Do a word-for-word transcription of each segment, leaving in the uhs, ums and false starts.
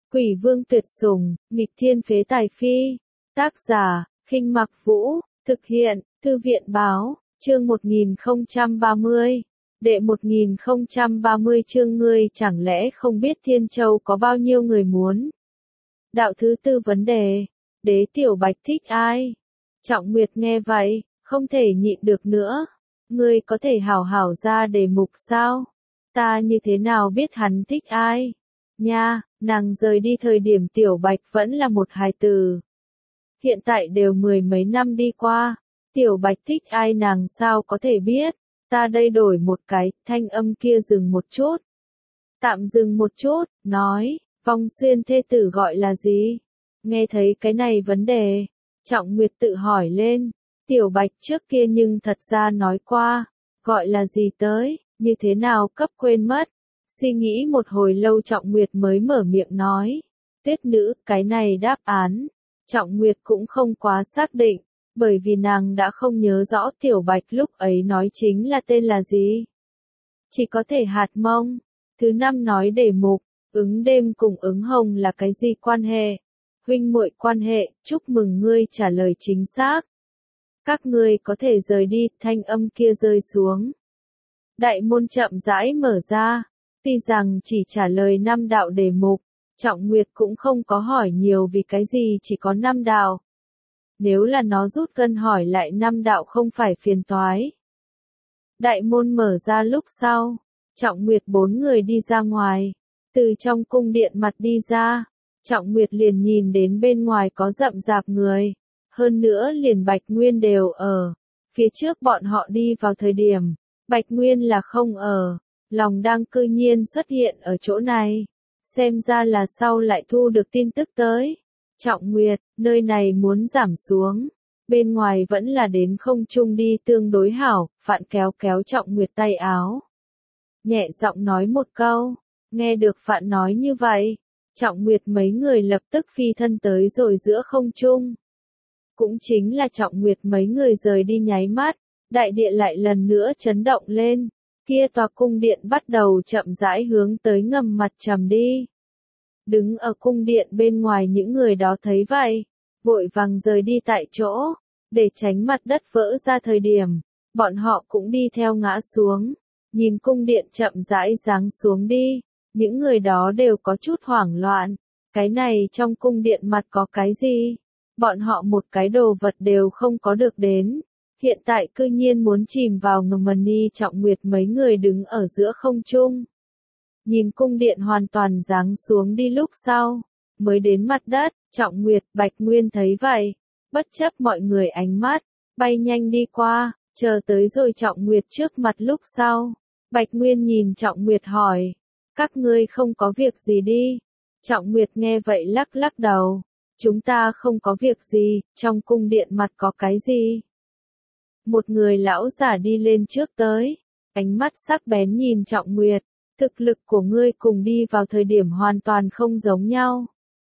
Quỷ vương tuyệt sủng, nghịch thiên phế tài phi. Tác giả, Khinh Mặc Vũ, thực hiện, Thư viện báo, chương một nghìn không trăm ba mươi. Đệ một nghìn không trăm ba mươi chương ngươi chẳng lẽ không biết Thiên Châu có bao nhiêu người muốn. Đạo thứ tư vấn đề, Đế Tiểu Bạch thích ai? Trọng Nguyệt nghe vậy, không thể nhịn được nữa. Ngươi có thể hảo hảo ra đề mục sao? Ta như thế nào biết hắn thích ai? Nha, nàng rời đi thời điểm Tiểu Bạch vẫn là một hài tử. Hiện tại đều mười mấy năm đi qua, Tiểu Bạch thích ai nàng sao có thể biết? Ta đây đổi một cái, thanh âm kia dừng một chút. Tạm dừng một chút, nói, Vong Xuyên thê tử gọi là gì? Nghe thấy cái này vấn đề, Trọng Nguyệt tự hỏi lên, Tiểu Bạch trước kia nhưng thật ra nói qua, gọi là gì tới, như thế nào cấp quên mất. Suy nghĩ một hồi lâu Trọng Nguyệt mới mở miệng nói, Tuyết nữ, cái này đáp án. Trọng Nguyệt cũng không quá xác định, bởi vì nàng đã không nhớ rõ Tiểu Bạch lúc ấy nói chính là tên là gì. Chỉ có thể hạt mông. Thứ năm nói đề mục, ứng đêm cùng ứng hồng là cái gì quan hệ? Huynh muội quan hệ, chúc mừng ngươi trả lời chính xác. Các ngươi có thể rời đi, thanh âm kia rơi xuống. Đại môn chậm rãi mở ra, tuy rằng chỉ trả lời năm đạo đề mục, Trọng Nguyệt cũng không có hỏi nhiều vì cái gì chỉ có năm đạo. Nếu là nó rút gân hỏi lại năm đạo không phải phiền toái. Đại môn mở ra lúc sau, Trọng Nguyệt bốn người đi ra ngoài, từ trong cung điện mặt đi ra, Trọng Nguyệt liền nhìn đến bên ngoài có rậm rạp người, hơn nữa liền Bạch Nguyên đều ở. Phía trước bọn họ đi vào thời điểm, Bạch Nguyên là không ở, lòng đang cư nhiên xuất hiện ở chỗ này. Xem ra là sau lại thu được tin tức tới. Trọng Nguyệt, nơi này muốn giảm xuống. Bên ngoài vẫn là đến không trung đi tương đối hảo, Phạn kéo kéo Trọng Nguyệt tay áo. Nhẹ giọng nói một câu, nghe được Phạn nói như vậy, Trọng Nguyệt mấy người lập tức phi thân tới rồi giữa không trung. Cũng chính là Trọng Nguyệt mấy người rời đi nháy mắt, đại địa lại lần nữa chấn động lên. Kia tòa cung điện bắt đầu chậm rãi hướng tới ngầm mặt trầm đi. Đứng ở cung điện bên ngoài những người đó thấy vậy, vội vàng rời đi tại chỗ, để tránh mặt đất vỡ ra thời điểm, bọn họ cũng đi theo ngã xuống, nhìn cung điện chậm rãi giáng xuống đi, những người đó đều có chút hoảng loạn, cái này trong cung điện mặt có cái gì? Bọn họ một cái đồ vật đều không có được đến. Hiện tại cư nhiên muốn chìm vào ngầm mần ni. Trọng Nguyệt mấy người đứng ở giữa không trung. Nhìn cung điện hoàn toàn giáng xuống đi lúc sau, mới đến mặt đất, Trọng Nguyệt, Bạch Nguyên thấy vậy, bất chấp mọi người ánh mắt, bay nhanh đi qua, chờ tới rồi Trọng Nguyệt trước mặt lúc sau. Bạch Nguyên nhìn Trọng Nguyệt hỏi, các ngươi không có việc gì đi. Trọng Nguyệt nghe vậy lắc lắc đầu, chúng ta không có việc gì, trong cung điện mặt có cái gì? Một người lão giả đi lên trước tới, ánh mắt sắc bén nhìn Trọng Nguyệt, thực lực của ngươi cùng đi vào thời điểm hoàn toàn không giống nhau.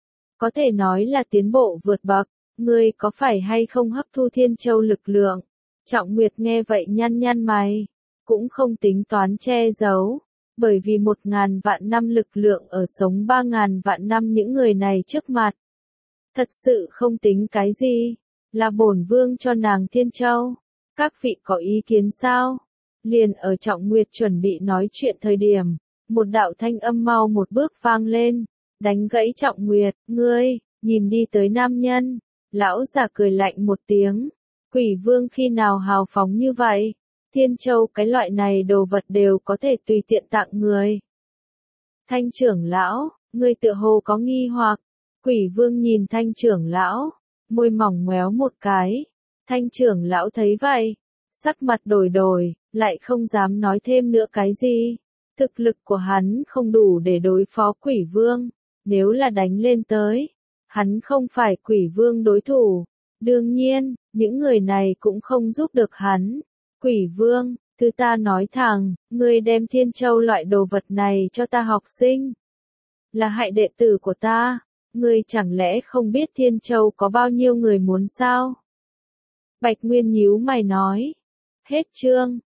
Có thể nói là tiến bộ vượt bậc, ngươi có phải hay không hấp thu Thiên Châu lực lượng? Trọng Nguyệt nghe vậy nhăn nhăn mày, cũng không tính toán che giấu, bởi vì một ngàn vạn năm lực lượng ở sống ba ngàn vạn năm những người này trước mặt. Thật sự không tính cái gì, là bổn vương cho nàng Thiên Châu. Các vị có ý kiến sao? Liền ở Trọng Nguyệt chuẩn bị nói chuyện thời điểm, một đạo thanh âm mau một bước vang lên, đánh gãy Trọng Nguyệt, ngươi, nhìn đi tới nam nhân. Lão già cười lạnh một tiếng, Quỷ vương khi nào hào phóng như vậy? Thiên Châu cái loại này đồ vật đều có thể tùy tiện tặng người. Thanh trưởng lão, ngươi tựa hồ có nghi hoặc. Quỷ vương nhìn thanh trưởng lão, môi mỏng ngoéo một cái. Thanh trưởng lão thấy vậy, sắc mặt đổi đổi, lại không dám nói thêm nữa cái gì. Thực lực của hắn không đủ để đối phó quỷ vương, nếu là đánh lên tới, hắn không phải quỷ vương đối thủ. Đương nhiên, những người này cũng không giúp được hắn. Quỷ vương, thứ ta nói thẳng, ngươi đem Thiên Châu loại đồ vật này cho ta học sinh, là hại đệ tử của ta, ngươi chẳng lẽ không biết Thiên Châu có bao nhiêu người muốn sao? Bạch Nguyên nhíu mày nói, hết chương.